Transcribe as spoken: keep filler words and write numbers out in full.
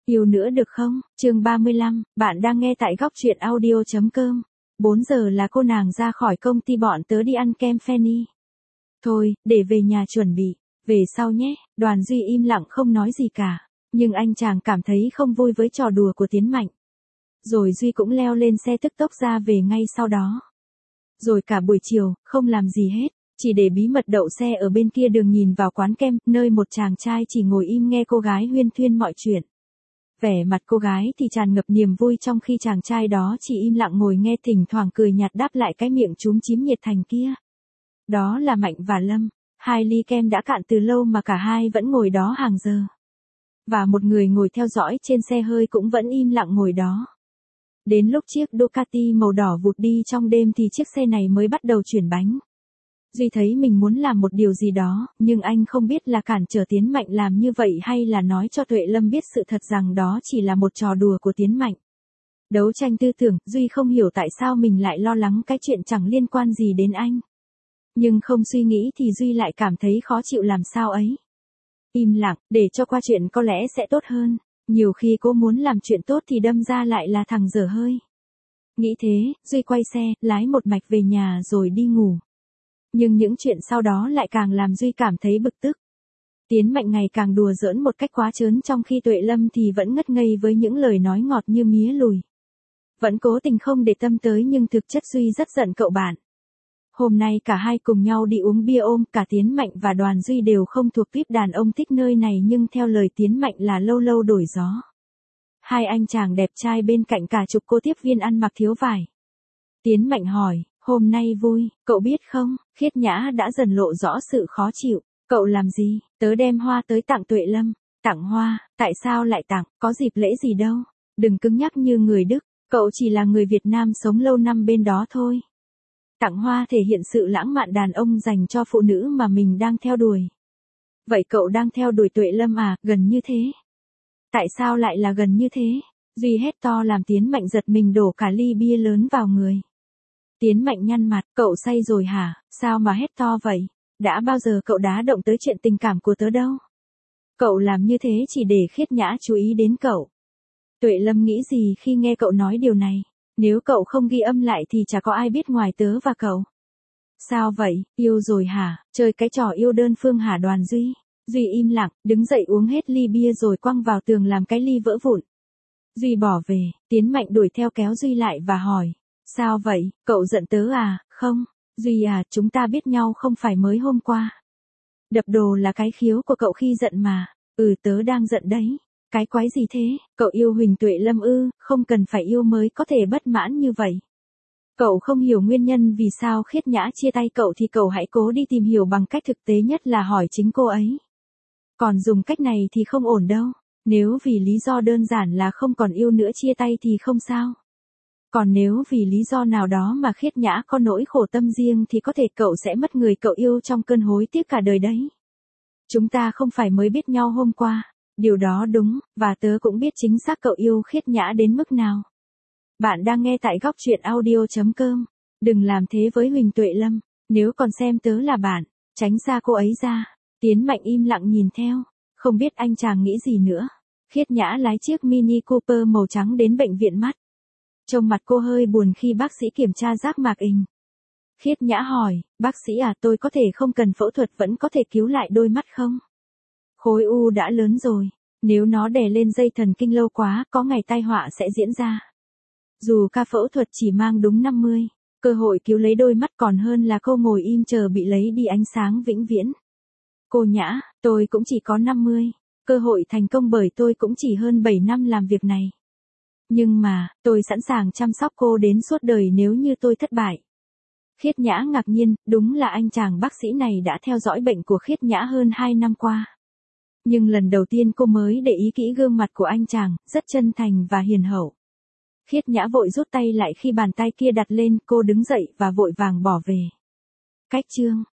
Yêu nữa được không? Chương ba mươi lăm, bạn đang nghe tại góc truyện audio chấm com. bốn giờ là cô nàng ra khỏi công ty bọn tớ đi ăn kem Fanny. Thôi, để về nhà chuẩn bị, về sau nhé. Đoàn Duy im lặng không nói gì cả, nhưng anh chàng cảm thấy không vui với trò đùa của Tiến Mạnh. Rồi Duy cũng leo lên xe tức tốc ra về ngay sau đó. Rồi cả buổi chiều, không làm gì hết, chỉ để bí mật đậu xe ở bên kia đường nhìn vào quán kem, nơi một chàng trai chỉ ngồi im nghe cô gái huyên thuyên mọi chuyện. Vẻ mặt cô gái thì tràn ngập niềm vui trong khi chàng trai đó chỉ im lặng ngồi nghe, thỉnh thoảng cười nhạt đáp lại cái miệng chúm chím nhiệt thành kia. Đó là Mạnh và Lâm, hai ly kem đã cạn từ lâu mà cả hai vẫn ngồi đó hàng giờ. Và một người ngồi theo dõi trên xe hơi cũng vẫn im lặng ngồi đó. Đến lúc chiếc Ducati màu đỏ vụt đi trong đêm thì chiếc xe này mới bắt đầu chuyển bánh. Duy thấy mình muốn làm một điều gì đó, nhưng anh không biết là cản trở Tiến Mạnh làm như vậy hay là nói cho Tuệ Lâm biết sự thật rằng đó chỉ là một trò đùa của Tiến Mạnh. Đấu tranh tư tưởng, Duy không hiểu tại sao mình lại lo lắng cái chuyện chẳng liên quan gì đến anh. Nhưng không suy nghĩ thì Duy lại cảm thấy khó chịu làm sao ấy. Im lặng, để cho qua chuyện có lẽ sẽ tốt hơn. Nhiều khi cô muốn làm chuyện tốt thì đâm ra lại là thằng dở hơi. Nghĩ thế, Duy quay xe, lái một mạch về nhà rồi đi ngủ. Nhưng những chuyện sau đó lại càng làm Duy cảm thấy bực tức. Tiến Mạnh ngày càng đùa giỡn một cách quá trớn trong khi Tuệ Lâm thì vẫn ngất ngây với những lời nói ngọt như mía lùi. Vẫn cố tình không để tâm tới nhưng thực chất Duy rất giận cậu bạn. Hôm nay cả hai cùng nhau đi uống bia ôm, cả Tiến Mạnh và Đoàn Duy đều không thuộc tuýp đàn ông thích nơi này nhưng theo lời Tiến Mạnh là lâu lâu đổi gió. Hai anh chàng đẹp trai bên cạnh cả chục cô tiếp viên ăn mặc thiếu vải. Tiến Mạnh hỏi, hôm nay vui, cậu biết không? Khiết Nhã đã dần lộ rõ sự khó chịu. Cậu làm gì? Tớ đem hoa tới tặng Tuệ Lâm. Tặng hoa? Tại sao lại tặng? Có dịp lễ gì đâu. Đừng cứng nhắc như người Đức. Cậu chỉ là người Việt Nam sống lâu năm bên đó thôi. Tặng hoa thể hiện sự lãng mạn đàn ông dành cho phụ nữ mà mình đang theo đuổi. Vậy cậu đang theo đuổi Tuệ Lâm à? Gần như thế. Tại sao lại là gần như thế? Duy hét to làm Tiến Mạnh giật mình đổ cả ly bia lớn vào người. Tiến Mạnh nhăn mặt, cậu say rồi hả? Sao mà hét to vậy? Đã bao giờ cậu đá động tới chuyện tình cảm của tớ đâu? Cậu làm như thế chỉ để Khiết Nhã chú ý đến cậu. Tuệ Lâm nghĩ gì khi nghe cậu nói điều này? Nếu cậu không ghi âm lại thì chả có ai biết ngoài tớ và cậu. Sao vậy, yêu rồi hả? Chơi cái trò yêu đơn phương hả Đoàn Duy? Duy im lặng, đứng dậy uống hết ly bia rồi quăng vào tường làm cái ly vỡ vụn. Duy bỏ về, Tiến Mạnh đuổi theo kéo Duy lại và hỏi. Sao vậy, cậu giận tớ à? Không, Duy à, chúng ta biết nhau không phải mới hôm qua. Đập đồ là cái khiếu của cậu khi giận mà. Ừ, tớ đang giận đấy. Cái quái gì thế? Cậu yêu Huỳnh Tuệ Lâm ư? Không cần phải yêu mới có thể bất mãn như vậy. Cậu không hiểu nguyên nhân vì sao Khiết Nhã chia tay cậu thì cậu hãy cố đi tìm hiểu bằng cách thực tế nhất là hỏi chính cô ấy. Còn dùng cách này thì không ổn đâu. Nếu vì lý do đơn giản là không còn yêu nữa chia tay thì không sao. Còn nếu vì lý do nào đó mà Khiết Nhã có nỗi khổ tâm riêng thì có thể cậu sẽ mất người cậu yêu trong cơn hối tiếc cả đời đấy. Chúng ta không phải mới biết nhau hôm qua. Điều đó đúng, và tớ cũng biết chính xác cậu yêu Khiết Nhã đến mức nào. Bạn đang nghe tại góc truyện audio chấm com. Đừng làm thế với Huỳnh Tuệ Lâm. Nếu còn xem tớ là bạn, tránh xa cô ấy ra. Tiến Mạnh im lặng nhìn theo. Không biết anh chàng nghĩ gì nữa. Khiết Nhã lái chiếc Mini Cooper màu trắng đến bệnh viện mắt. Trông mặt cô hơi buồn khi bác sĩ kiểm tra giác mạc ình. Khiết Nhã hỏi, bác sĩ à, tôi có thể không cần phẫu thuật vẫn có thể cứu lại đôi mắt không? Khối u đã lớn rồi. Nếu nó đè lên dây thần kinh lâu quá, có ngày tai họa sẽ diễn ra. Dù ca phẫu thuật chỉ mang đúng năm mươi, cơ hội cứu lấy đôi mắt còn hơn là cô ngồi im chờ bị lấy đi ánh sáng vĩnh viễn. Cô Nhã, tôi cũng chỉ có năm mươi. Cơ hội thành công bởi tôi cũng chỉ hơn bảy năm làm việc này. Nhưng mà, tôi sẵn sàng chăm sóc cô đến suốt đời nếu như tôi thất bại. Khiết Nhã ngạc nhiên, đúng là anh chàng bác sĩ này đã theo dõi bệnh của Khiết Nhã hơn hai năm qua. Nhưng lần đầu tiên cô mới để ý kỹ gương mặt của anh chàng, rất chân thành và hiền hậu. Khiết Nhã vội rút tay lại khi bàn tay kia đặt lên, cô đứng dậy và vội vàng bỏ về. Cách chương